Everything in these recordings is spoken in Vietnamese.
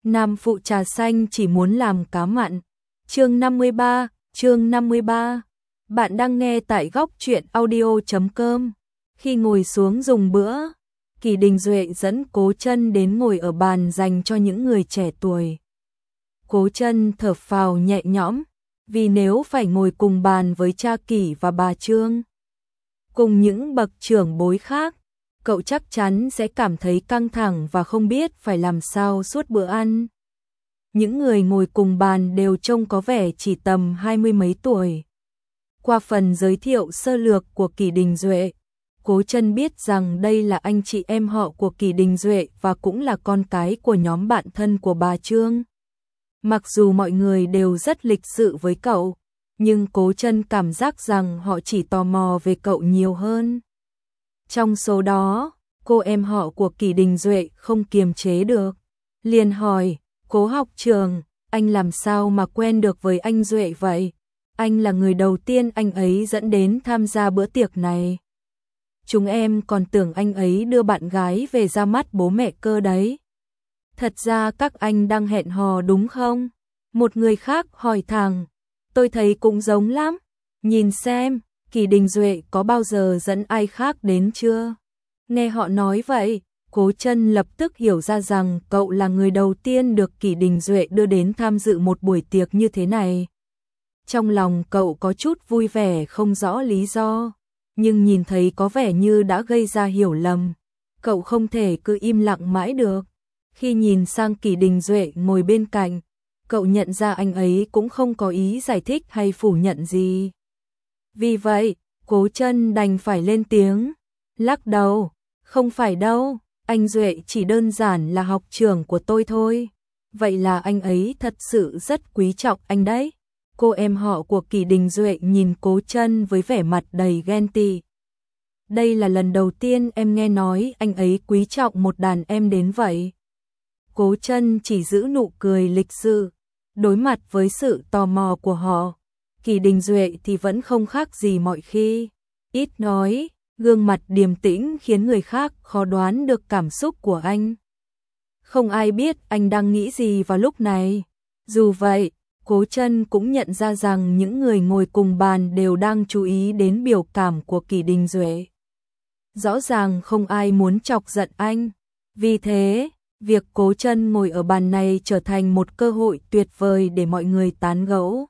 Nam phụ trà xanh chỉ muốn làm cá mặn. Chương 53. Bạn đang nghe tại góc truyện audio.com. Khi ngồi xuống dùng bữa, Kỳ Đình Duệ dẫn Cố Chân đến ngồi ở bàn dành cho những người trẻ tuổi. Cố Chân thở phào nhẹ nhõm, vì nếu phải ngồi cùng bàn với cha Kỳ và bà Trương, cùng những bậc trưởng bối khác, cậu chắc chắn sẽ cảm thấy căng thẳng và không biết phải làm sao suốt bữa ăn. Những người ngồi cùng bàn đều trông có vẻ chỉ tầm 20 mấy tuổi. Qua phần giới thiệu sơ lược của Kỳ Đình Duệ, Cố Chân biết rằng đây là anh chị em họ của Kỳ Đình Duệ và cũng là con cái của nhóm bạn thân của bà Trương. Mặc dù mọi người đều rất lịch sự với cậu, nhưng Cố Chân cảm giác rằng họ chỉ tò mò về cậu nhiều hơn. Trong số đó, cô em họ của Kỳ Đình Duệ không kiềm chế được, liền hỏi: "Cố học trường, anh làm sao mà quen được với anh Duệ vậy? Anh là người đầu tiên anh ấy dẫn đến tham gia bữa tiệc này. Chúng em còn tưởng anh ấy đưa bạn gái về ra mắt bố mẹ cơ đấy. Thật ra các anh đang hẹn hò đúng không?" Một người khác hỏi thẳng. "Tôi thấy cũng giống lắm. Nhìn xem, Kỳ Đình Duệ có bao giờ dẫn ai khác đến chưa?" Nghe họ nói vậy, Cố Chân lập tức hiểu ra rằng cậu là người đầu tiên được Kỳ Đình Duệ đưa đến tham dự một buổi tiệc như thế này. Trong lòng cậu có chút vui vẻ không rõ lý do, nhưng nhìn thấy có vẻ như đã gây ra hiểu lầm, cậu không thể cứ im lặng mãi được. Khi nhìn sang Kỳ Đình Duệ ngồi bên cạnh, cậu nhận ra anh ấy cũng không có ý giải thích hay phủ nhận gì. Vì vậy, Cố Chân đành phải lên tiếng, lắc đầu: "Không phải đâu, anh Duệ chỉ đơn giản là học trưởng của tôi thôi." "Vậy là anh ấy thật sự rất quý trọng anh đấy." Cô em họ của Kỳ Đình Duệ nhìn Cố Chân với vẻ mặt đầy ghen tị. "Đây là lần đầu tiên em nghe nói anh ấy quý trọng một đàn em đến vậy." Cố Chân chỉ giữ nụ cười lịch sự, đối mặt với sự tò mò của họ. Kỳ Đình Duệ thì vẫn không khác gì mọi khi, ít nói, gương mặt điềm tĩnh khiến người khác khó đoán được cảm xúc của anh. Không ai biết anh đang nghĩ gì vào lúc này. Dù vậy, Cố Chân cũng nhận ra rằng những người ngồi cùng bàn đều đang chú ý đến biểu cảm của Kỳ Đình Duệ. Rõ ràng không ai muốn chọc giận anh. Vì thế, việc Cố Chân ngồi ở bàn này trở thành một cơ hội tuyệt vời để mọi người tán gẫu.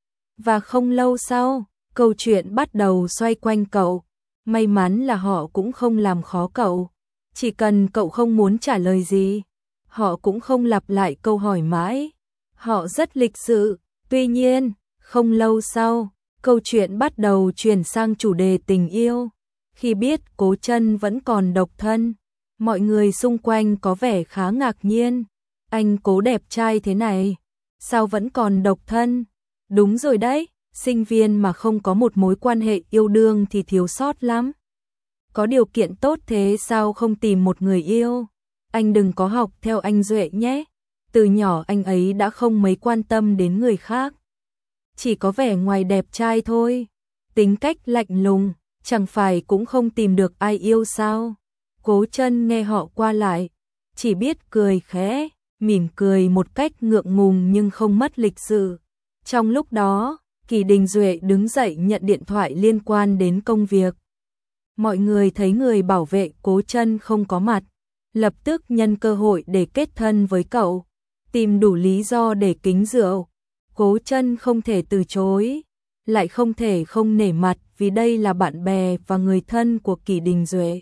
Và không lâu sau, câu chuyện bắt đầu xoay quanh cậu. May mắn là họ cũng không làm khó cậu. Chỉ cần cậu không muốn trả lời gì, họ cũng không lặp lại câu hỏi mãi. Họ rất lịch sự. Tuy nhiên, không lâu sau, câu chuyện bắt đầu chuyển sang chủ đề tình yêu. Khi biết Cố Chân vẫn còn độc thân, mọi người xung quanh có vẻ khá ngạc nhiên. "Anh Cố đẹp trai thế này, sao vẫn còn độc thân?" "Đúng rồi đấy, sinh viên mà không có một mối quan hệ yêu đương thì thiếu sót lắm. Có điều kiện tốt thế sao không tìm một người yêu? Anh đừng có học theo anh Duệ nhé. Từ nhỏ anh ấy đã không mấy quan tâm đến người khác. Chỉ có vẻ ngoài đẹp trai thôi. Tính cách lạnh lùng, chẳng phải cũng không tìm được ai yêu sao?" Cố Chân nghe họ qua lại, chỉ biết cười khẽ, mỉm cười một cách ngượng ngùng nhưng không mất lịch sự. Trong lúc đó, Kỳ Đình Duệ đứng dậy nhận điện thoại liên quan đến công việc. Mọi người thấy người bảo vệ Cố Chân không có mặt, lập tức nhân cơ hội để kết thân với cậu, tìm đủ lý do để kính rượu. Cố Chân không thể từ chối, lại không thể không nể mặt vì đây là bạn bè và người thân của Kỳ Đình Duệ.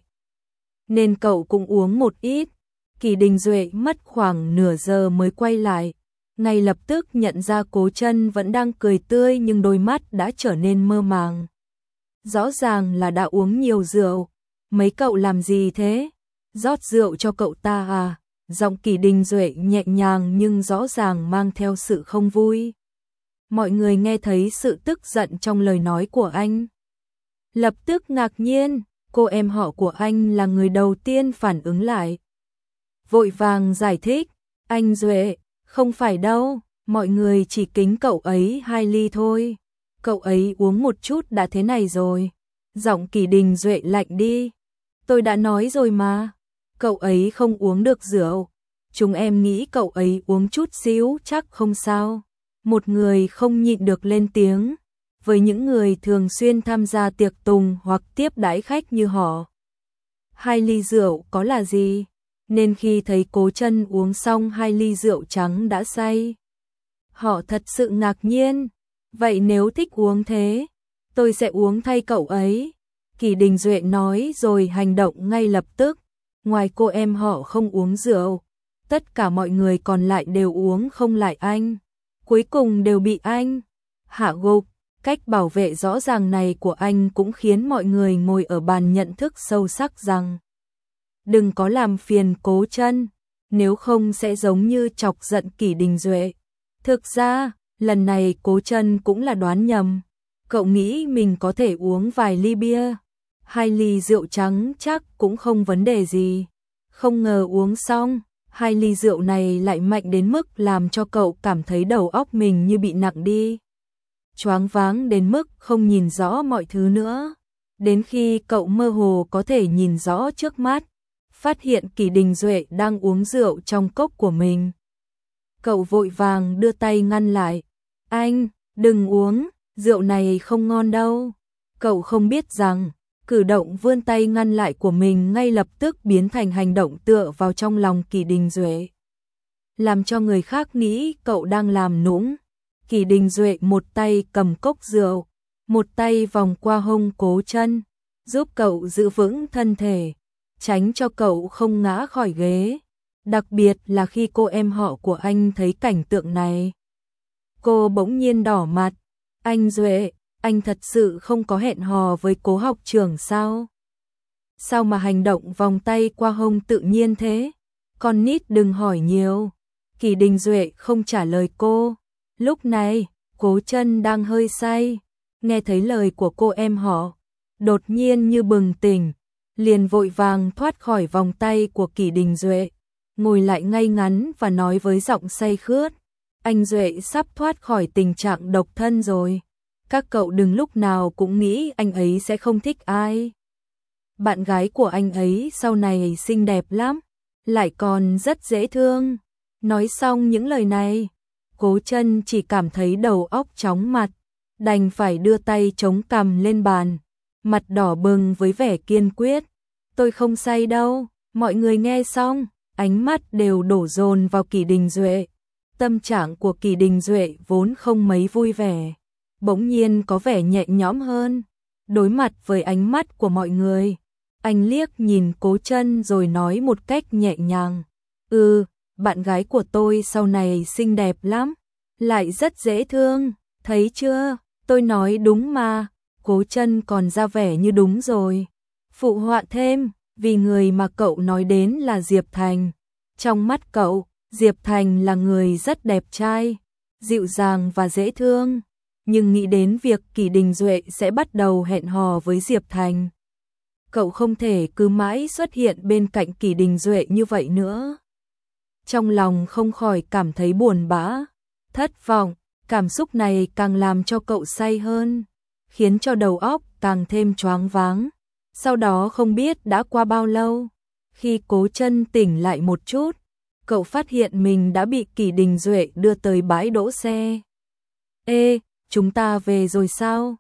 Nên cậu cũng uống một ít. Kỳ Đình Duệ mất khoảng nửa giờ mới quay lại, ngay lập tức nhận ra Cố Chân vẫn đang cười tươi nhưng đôi mắt đã trở nên mơ màng. Rõ ràng là đã uống nhiều rượu. "Mấy cậu làm gì thế? Rót rượu cho cậu ta à?" Giọng Kỳ Đình Duệ nhẹ nhàng nhưng rõ ràng mang theo sự không vui. Mọi người nghe thấy sự tức giận trong lời nói của anh, lập tức ngạc nhiên. Cô em họ của anh là người đầu tiên phản ứng lại, vội vàng giải thích: "Anh Duệ, không phải đâu, mọi người chỉ kính cậu ấy 2 ly thôi. Cậu ấy uống một chút đã thế này rồi." Giọng Kỳ Đình Duệ lạnh đi. "Tôi đã nói rồi mà, cậu ấy không uống được rượu." chúng em nghĩ cậu ấy uống chút xíu chắc không sao. Một người không nhịn được lên tiếng. Với những người thường xuyên tham gia tiệc tùng hoặc tiếp đãi khách như họ, 2 ly rượu có là gì? Nên khi thấy Cố Chân uống xong 2 ly rượu trắng đã say, họ thật sự ngạc nhiên. Vậy nếu thích uống thế, tôi sẽ uống thay cậu ấy. Kỳ Đình Duệ nói rồi hành động ngay lập tức. Ngoài cô em họ không uống rượu, tất cả mọi người còn lại đều uống không lại anh. Cuối cùng đều bị anh hạ gục. Cách bảo vệ rõ ràng này của anh cũng khiến mọi người ngồi ở bàn nhận thức sâu sắc rằng đừng có làm phiền Cố Chân, nếu không sẽ giống như chọc giận Kỷ Đình Duệ. Thực ra, lần này Cố Chân cũng là đoán nhầm. Cậu nghĩ mình có thể uống vài ly bia, 2 ly rượu trắng chắc cũng không vấn đề gì. Không ngờ uống xong, 2 ly rượu này lại mạnh đến mức làm cho cậu cảm thấy đầu óc mình như bị nặng đi. Choáng váng đến mức không nhìn rõ mọi thứ nữa. Đến khi cậu mơ hồ có thể nhìn rõ trước mắt, phát hiện Kỷ Đình Duệ đang uống rượu trong cốc của mình. Cậu vội vàng đưa tay ngăn lại. Anh, đừng uống, rượu này không ngon đâu. Cậu không biết rằng, cử động vươn tay ngăn lại của mình ngay lập tức biến thành hành động tựa vào trong lòng Kỷ Đình Duệ, làm cho người khác nghĩ cậu đang làm nũng. Kỷ Đình Duệ một tay cầm cốc rượu, một tay vòng qua hông Cố Chân, giúp cậu giữ vững thân thể, tránh cho cậu không ngã khỏi ghế. Đặc biệt là khi cô em họ của anh thấy cảnh tượng này, cô bỗng nhiên đỏ mặt. Anh Duệ, anh thật sự không có hẹn hò với Cố học trưởng sao? Sao mà hành động vòng tay qua hông tự nhiên thế? Con nít đừng hỏi nhiều. Kỷ Đình Duệ không trả lời cô. Lúc này, Cố Chân đang hơi say, nghe thấy lời của cô em họ, đột nhiên như bừng tỉnh, liền vội vàng thoát khỏi vòng tay của Kỷ Đình Duệ, ngồi lại ngay ngắn và nói với giọng say khướt. Anh Duệ sắp thoát khỏi tình trạng độc thân rồi. Các cậu đừng lúc nào cũng nghĩ anh ấy sẽ không thích ai. Bạn gái của anh ấy sau này xinh đẹp lắm, lại còn rất dễ thương. Nói xong những lời này, Cố Chân chỉ cảm thấy đầu óc chóng mặt, đành phải đưa tay chống cằm lên bàn, mặt đỏ bừng với vẻ kiên quyết. Tôi không say đâu. Mọi người nghe xong, ánh mắt đều đổ dồn vào Kỷ Đình Duệ. Tâm trạng của Kỷ Đình Duệ vốn không mấy vui vẻ, bỗng nhiên có vẻ nhẹ nhõm hơn. Đối mặt với ánh mắt của mọi người, anh liếc nhìn Cố Chân rồi nói một cách nhẹ nhàng. Bạn gái của tôi sau này xinh đẹp lắm, lại rất dễ thương, thấy chưa, tôi nói đúng mà. Cố Chân còn ra vẻ như đúng rồi, phụ họa thêm, vì người mà cậu nói đến là Diệp Thành. Trong mắt cậu, Diệp Thành là người rất đẹp trai, dịu dàng và dễ thương, nhưng nghĩ đến việc Kỷ Đình Duệ sẽ bắt đầu hẹn hò với Diệp Thành, cậu không thể cứ mãi xuất hiện bên cạnh Kỷ Đình Duệ như vậy nữa. Trong lòng không khỏi cảm thấy buồn bã, thất vọng, cảm xúc này càng làm cho cậu say hơn, khiến cho đầu óc càng thêm choáng váng. Sau đó không biết đã qua bao lâu, khi Cố Chân tỉnh lại một chút, cậu phát hiện mình đã bị Kỷ Đình Duệ đưa tới bãi đỗ xe. Ê, chúng ta về rồi sao?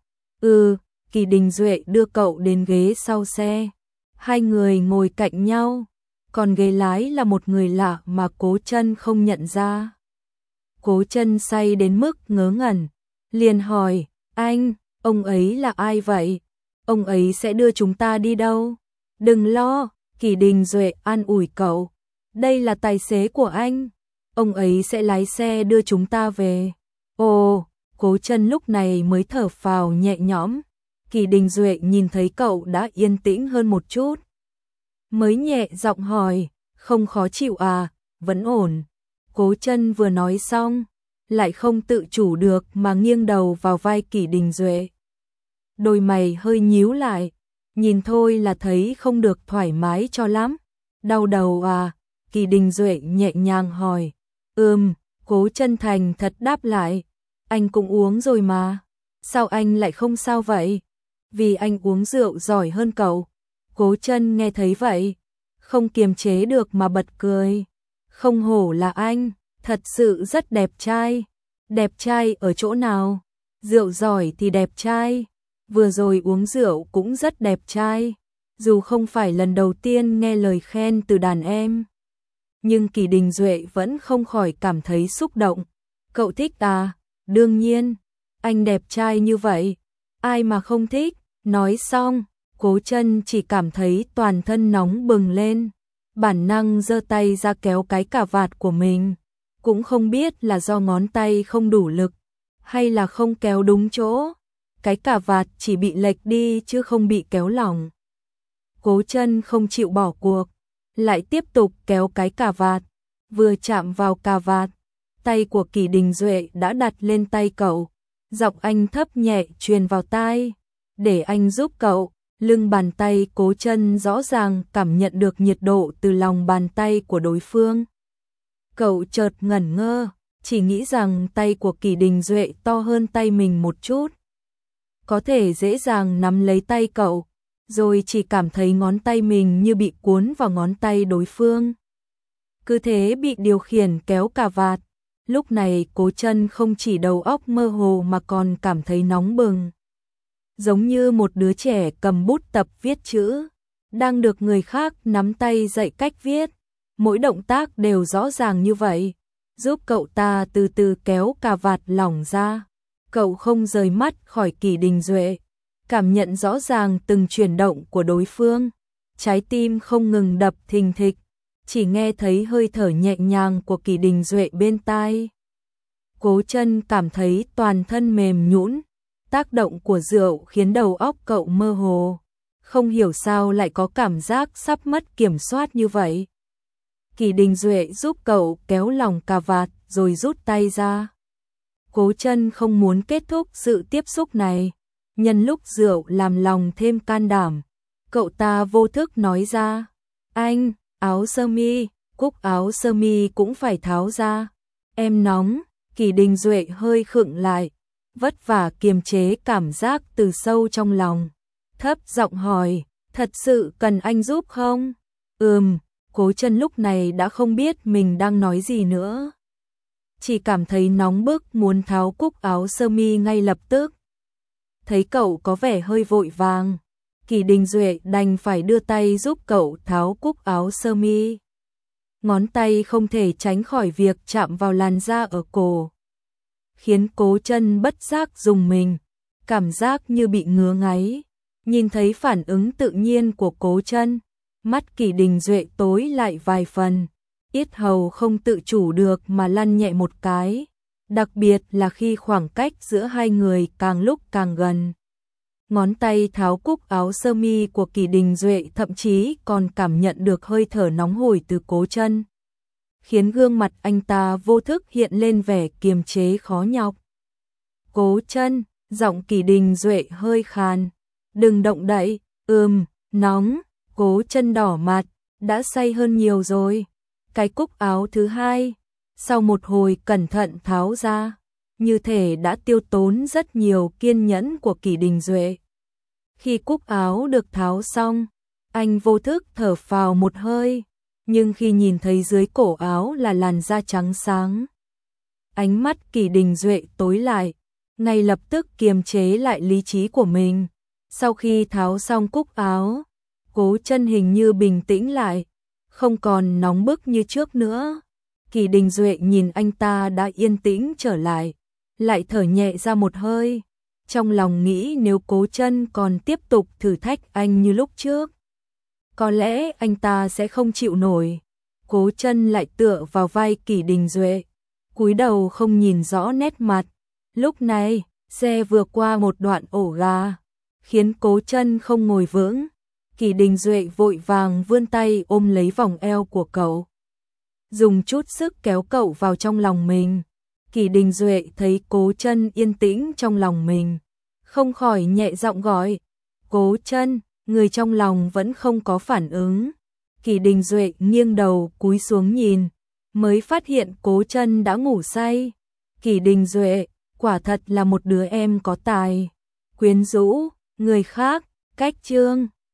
Kỷ Đình Duệ đưa cậu đến ghế sau xe. Hai người ngồi cạnh nhau, còn ghế lái là một người lạ mà Cố Chân không nhận ra. Cố Chân say đến mức ngớ ngẩn, liền hỏi, anh, ông ấy là ai vậy? Ông ấy sẽ đưa chúng ta đi đâu? Đừng lo, Kỷ Đình Duệ an ủi cậu. Đây là tài xế của anh. Ông ấy sẽ lái xe đưa chúng ta về. Ồ, Cố Chân lúc này mới thở phào nhẹ nhõm. Kỷ Đình Duệ nhìn thấy cậu đã yên tĩnh hơn một chút, mới nhẹ giọng hỏi, không khó chịu à, vẫn ổn. Cố Chân vừa nói xong, lại không tự chủ được mà nghiêng đầu vào vai Kỷ Đình Duệ. Đôi mày hơi nhíu lại, nhìn thôi là thấy không được thoải mái cho lắm. Đau đầu à? Kỷ Đình Duệ nhẹ nhàng hỏi. Cố Chân thành thật đáp lại. Anh cũng uống rồi mà. Sao anh lại không sao vậy? Vì anh uống rượu giỏi hơn cậu. Cố Chân nghe thấy vậy, không kiềm chế được mà bật cười. Không hổ là anh, thật sự rất đẹp trai. Đẹp trai ở chỗ nào? Rượu giỏi thì đẹp trai. Vừa rồi uống rượu cũng rất đẹp trai. Dù không phải lần đầu tiên nghe lời khen từ đàn em, nhưng Kỳ Đình Duệ vẫn không khỏi cảm thấy xúc động. Cậu thích à? Đương nhiên, anh đẹp trai như vậy, ai mà không thích. Nói xong, Cố Chân chỉ cảm thấy toàn thân nóng bừng lên, bản năng giơ tay ra kéo cái cà vạt của mình, cũng không biết là do ngón tay không đủ lực hay là không kéo đúng chỗ, cái cà vạt chỉ bị lệch đi chứ không bị kéo lỏng. Cố Chân không chịu bỏ cuộc, lại tiếp tục kéo cái cà vạt, vừa chạm vào cà vạt, tay của Kỳ Đình Duệ đã đặt lên tay cậu, giọng anh thấp nhẹ truyền vào tai, để anh giúp cậu. Lưng bàn tay Cố Chân rõ ràng cảm nhận được nhiệt độ từ lòng bàn tay của đối phương. Cậu chợt ngẩn ngơ, chỉ nghĩ rằng tay của Kỳ Đình Duệ to hơn tay mình một chút, có thể dễ dàng nắm lấy tay cậu, rồi chỉ cảm thấy ngón tay mình như bị cuốn vào ngón tay đối phương. Cứ thế bị điều khiển kéo cà vạt, lúc này Cố Chân không chỉ đầu óc mơ hồ mà còn cảm thấy nóng bừng. Giống như một đứa trẻ cầm bút tập viết chữ, đang được người khác nắm tay dạy cách viết, mỗi động tác đều rõ ràng như vậy, giúp cậu ta từ từ kéo cà vạt lỏng ra. Cậu không rời mắt khỏi Kỳ Đình Duệ, cảm nhận rõ ràng từng chuyển động của đối phương, trái tim không ngừng đập thình thịch, chỉ nghe thấy hơi thở nhẹ nhàng của Kỳ Đình Duệ bên tai. Cố Chân cảm thấy toàn thân mềm nhũn, tác động của rượu khiến đầu óc cậu mơ hồ, không hiểu sao lại có cảm giác sắp mất kiểm soát như vậy. Kỳ Đình Duệ giúp cậu kéo lỏng cà vạt rồi rút tay ra. Cố Chân không muốn kết thúc sự tiếp xúc này, nhân lúc rượu làm lòng thêm can đảm, cậu ta vô thức nói ra: "Anh, áo sơ mi, cúc áo sơ mi cũng phải tháo ra, em nóng." Kỳ Đình Duệ hơi khựng lại, vất vả kiềm chế cảm giác từ sâu trong lòng, thấp giọng hỏi: "Thật sự cần anh giúp không?" Cố Chân lúc này đã không biết mình đang nói gì nữa, chỉ cảm thấy nóng bức muốn tháo cúc áo sơ mi ngay lập tức. Thấy cậu có vẻ hơi vội vàng, Kỳ Đình Duệ đành phải đưa tay giúp cậu tháo cúc áo sơ mi. Ngón tay không thể tránh khỏi việc chạm vào làn da ở cổ, khiến Cố Chân bất giác rùng mình, cảm giác như bị ngứa ngáy. Nhìn thấy phản ứng tự nhiên của Cố Chân, mắt Kỳ Đình Duệ tối lại vài phần, yết hầu không tự chủ được mà lăn nhẹ một cái, đặc biệt là khi khoảng cách giữa hai người càng lúc càng gần. Ngón tay tháo cúc áo sơ mi của Kỳ Đình Duệ thậm chí còn cảm nhận được hơi thở nóng hổi từ Cố Chân, khiến gương mặt anh ta vô thức hiện lên vẻ kiềm chế khó nhọc. "Cố Chân," giọng Kỳ Đình Duệ hơi khàn, "đừng động đậy." Nóng." Cố Chân đỏ mặt, đã say hơn nhiều rồi. Cái cúc áo thứ hai, sau một hồi cẩn thận tháo ra, như thể đã tiêu tốn rất nhiều kiên nhẫn của Kỳ Đình Duệ. Khi cúc áo được tháo xong, anh vô thức thở phào một hơi, nhưng khi nhìn thấy dưới cổ áo là làn da trắng sáng, ánh mắt Kỳ Đình Duệ tối lại, ngay lập tức kiềm chế lại lý trí của mình. Sau khi tháo xong cúc áo, Cố Chân hình như bình tĩnh lại, không còn nóng bức như trước nữa. Kỳ Đình Duệ nhìn anh ta đã yên tĩnh trở lại thở nhẹ ra một hơi, trong lòng nghĩ nếu Cố Chân còn tiếp tục thử thách anh như lúc trước, có lẽ anh ta sẽ không chịu nổi. Cố Chân lại tựa vào vai Kỳ Đình Duệ, cúi đầu không nhìn rõ nét mặt. Lúc này, xe vừa qua một đoạn ổ gà, khiến Cố Chân không ngồi vững. Kỳ Đình Duệ vội vàng vươn tay ôm lấy vòng eo của cậu, dùng chút sức kéo cậu vào trong lòng mình. Kỳ Đình Duệ thấy Cố Chân yên tĩnh trong lòng mình, không khỏi nhẹ giọng gọi: "Cố Chân." Người trong lòng vẫn không có phản ứng. Kỳ Đình Duệ nghiêng đầu cúi xuống nhìn, mới phát hiện Cố Chân đã ngủ say. Kỳ Đình Duệ, quả thật là một đứa em có tài, quyến rũ người khác. Cách chương